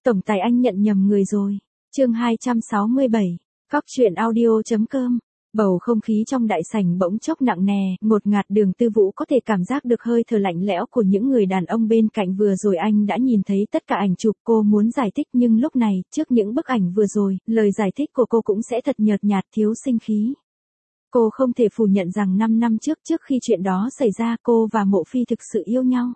Tổng tài anh nhận nhầm người rồi. Chương 267. Cóc truyện audio.com. Bầu không khí trong đại sảnh bỗng chốc nặng nề, ngột ngạt. Đường Tư Vũ có thể cảm giác được hơi thở lạnh lẽo của những người đàn ông bên cạnh. Vừa rồi anh đã nhìn thấy tất cả ảnh chụp, cô muốn giải thích nhưng lúc này, trước những bức ảnh vừa rồi, lời giải thích của cô cũng sẽ thật nhợt nhạt, thiếu sinh khí. Cô không thể phủ nhận rằng 5 năm trước khi chuyện đó xảy ra, cô và Mộ Phi thực sự yêu nhau.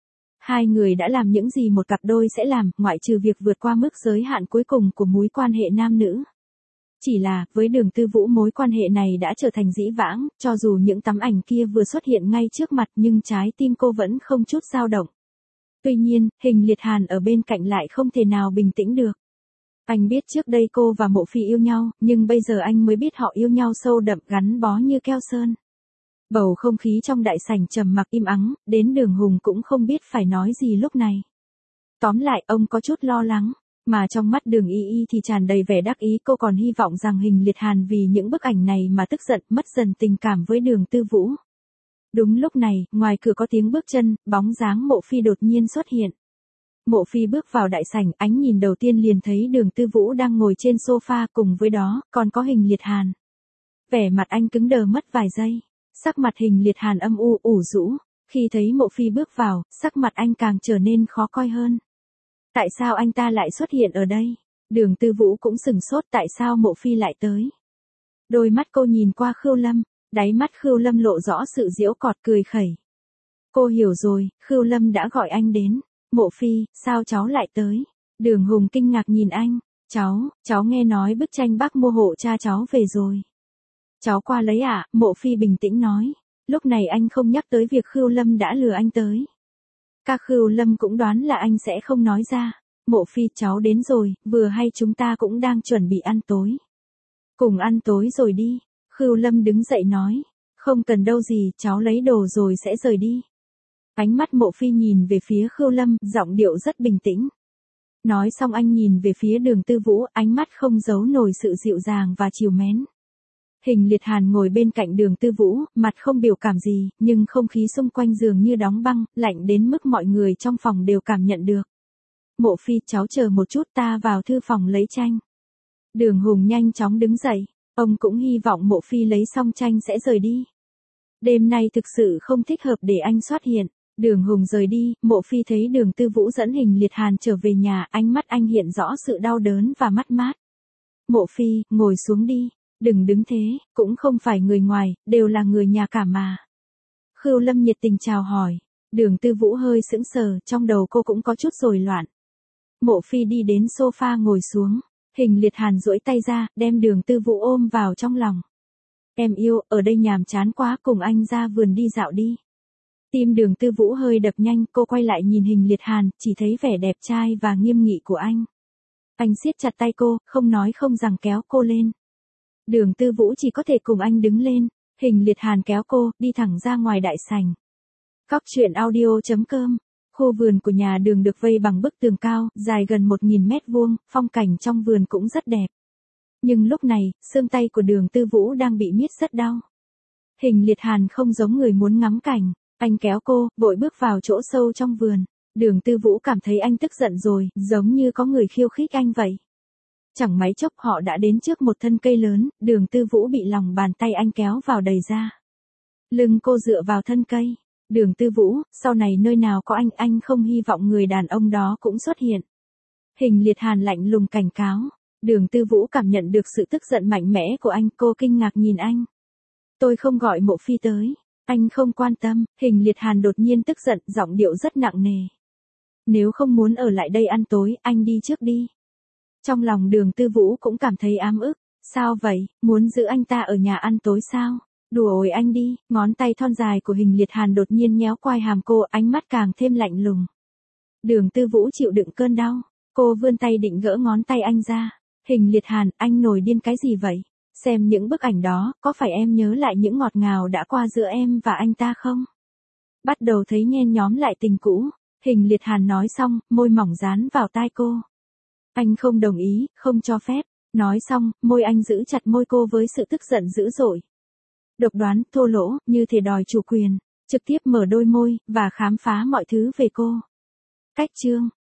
Hai người đã làm những gì một cặp đôi sẽ làm, ngoại trừ việc vượt qua mức giới hạn cuối cùng của mối quan hệ nam nữ. Chỉ là, với Đường Tư Vũ mối quan hệ này đã trở thành dĩ vãng, cho dù những tấm ảnh kia vừa xuất hiện ngay trước mặt nhưng trái tim cô vẫn không chút dao động. Tuy nhiên, Hình Liệt Hàn ở bên cạnh lại không thể nào bình tĩnh được. Anh biết trước đây cô và Mộ Phi yêu nhau, nhưng bây giờ anh mới biết họ yêu nhau sâu đậm, gắn bó như keo sơn. Bầu không khí trong đại sảnh trầm mặc im ắng, đến Đường Hùng cũng không biết phải nói gì lúc này. Tóm lại, ông có chút lo lắng, mà trong mắt Đường Y Y thì tràn đầy vẻ đắc ý. Cô còn hy vọng rằng Hình Liệt Hàn vì những bức ảnh này mà tức giận, mất dần tình cảm với Đường Tư Vũ. Đúng lúc này, ngoài cửa có tiếng bước chân, bóng dáng Mộ Phi đột nhiên xuất hiện. Mộ Phi bước vào đại sảnh, ánh nhìn đầu tiên liền thấy Đường Tư Vũ đang ngồi trên sofa, cùng với đó, còn có Hình Liệt Hàn. Vẻ mặt anh cứng đờ mất vài giây, sắc mặt Hình Liệt Hàn âm u, ủ rũ. Khi thấy Mộ Phi bước vào, sắc mặt anh càng trở nên khó coi hơn. Tại sao anh ta lại xuất hiện ở đây? Đường Tư Vũ cũng sửng sốt, tại sao Mộ Phi lại tới? Đôi mắt cô nhìn qua Khưu Lâm, đáy mắt Khưu Lâm lộ rõ sự giễu cợt, cười khẩy. Cô hiểu rồi, Khưu Lâm đã gọi anh đến. Mộ Phi, sao cháu lại tới? Đường Hùng kinh ngạc nhìn anh. Cháu nghe nói bức tranh bác mua hộ cha cháu về rồi. Cháu qua lấy ạ, Mộ Phi bình tĩnh nói. Lúc này anh không nhắc tới việc Khưu Lâm đã lừa anh tới. Các Khưu Lâm cũng đoán là anh sẽ không nói ra. Mộ Phi, cháu đến rồi, vừa hay chúng ta cũng đang chuẩn bị ăn tối. Cùng ăn tối rồi đi. Khưu Lâm đứng dậy nói. Không cần đâu gì, cháu lấy đồ rồi sẽ rời đi. Ánh mắt Mộ Phi nhìn về phía Khưu Lâm, giọng điệu rất bình tĩnh. Nói xong anh nhìn về phía Đường Tư Vũ, ánh mắt không giấu nổi sự dịu dàng và trìu mến. Hình Liệt Hàn ngồi bên cạnh Đường Tư Vũ, mặt không biểu cảm gì, nhưng không khí xung quanh dường như đóng băng, lạnh đến mức mọi người trong phòng đều cảm nhận được. Mộ Phi, cháu chờ một chút, ta vào thư phòng lấy tranh. Đường Hùng nhanh chóng đứng dậy, ông cũng hy vọng Mộ Phi lấy xong tranh sẽ rời đi. Đêm nay thực sự không thích hợp để anh xuất hiện. Đường Hùng rời đi, Mộ Phi thấy Đường Tư Vũ dẫn Hình Liệt Hàn trở về nhà, ánh mắt anh hiện rõ sự đau đớn và mất mát. Mộ Phi, ngồi xuống đi, đừng đứng thế, cũng không phải người ngoài, đều là người nhà cả mà. Khưu Lâm nhiệt tình chào hỏi. Đường Tư Vũ hơi sững sờ, trong đầu cô cũng có chút rối loạn. Mộ Phi đi đến sofa ngồi xuống, Hình Liệt Hàn duỗi tay ra, đem Đường Tư Vũ ôm vào trong lòng. Em yêu, ở đây nhàm chán quá, cùng anh ra vườn đi dạo đi. Tim Đường Tư Vũ hơi đập nhanh, cô quay lại nhìn Hình Liệt Hàn, chỉ thấy vẻ đẹp trai và nghiêm nghị của anh. Anh siết chặt tay cô, không nói không rằng kéo cô lên. Đường Tư Vũ chỉ có thể cùng anh đứng lên. Hình Liệt Hàn kéo cô, đi thẳng ra ngoài đại sảnh. Cóc truyện audio.com. Khu vườn của nhà Đường được vây bằng bức tường cao, dài gần 1000 mét vuông, phong cảnh trong vườn cũng rất đẹp. Nhưng lúc này, xương tay của Đường Tư Vũ đang bị miết rất đau. Hình Liệt Hàn không giống người muốn ngắm cảnh. Anh kéo cô, vội bước vào chỗ sâu trong vườn. Đường Tư Vũ cảm thấy anh tức giận rồi, giống như có người khiêu khích anh vậy. Chẳng mấy chốc họ đã đến trước một thân cây lớn, Đường Tư Vũ bị lòng bàn tay anh kéo vào đầy ra. Lưng cô dựa vào thân cây. Đường Tư Vũ, sau này nơi nào có anh không hy vọng người đàn ông đó cũng xuất hiện. Hình Liệt Hàn lạnh lùng cảnh cáo. Đường Tư Vũ cảm nhận được sự tức giận mạnh mẽ của anh, cô kinh ngạc nhìn anh. Tôi không gọi Mộ Phi tới. Anh không quan tâm. Hình Liệt Hàn đột nhiên tức giận, giọng điệu rất nặng nề. Nếu không muốn ở lại đây ăn tối, anh đi trước đi. Trong lòng Đường Tư Vũ cũng cảm thấy ám ức. Sao vậy, muốn giữ anh ta ở nhà ăn tối sao? Đùa ổi anh đi. Ngón tay thon dài của Hình Liệt Hàn đột nhiên nhéo quai hàm cô, ánh mắt càng thêm lạnh lùng. Đường Tư Vũ chịu đựng cơn đau. Cô vươn tay định gỡ ngón tay anh ra. Hình Liệt Hàn, anh nổi điên cái gì vậy? Xem những bức ảnh đó, có phải em nhớ lại những ngọt ngào đã qua giữa em và anh ta không? Bắt đầu thấy nhen nhóm lại tình cũ. Hình Liệt Hàn nói xong, môi mỏng dán vào tai cô. Anh không đồng ý, không cho phép. Nói xong, môi anh giữ chặt môi cô với sự tức giận dữ dội. Độc đoán, thô lỗ, như thể đòi chủ quyền. Trực tiếp mở đôi môi, và khám phá mọi thứ về cô. Cách chương.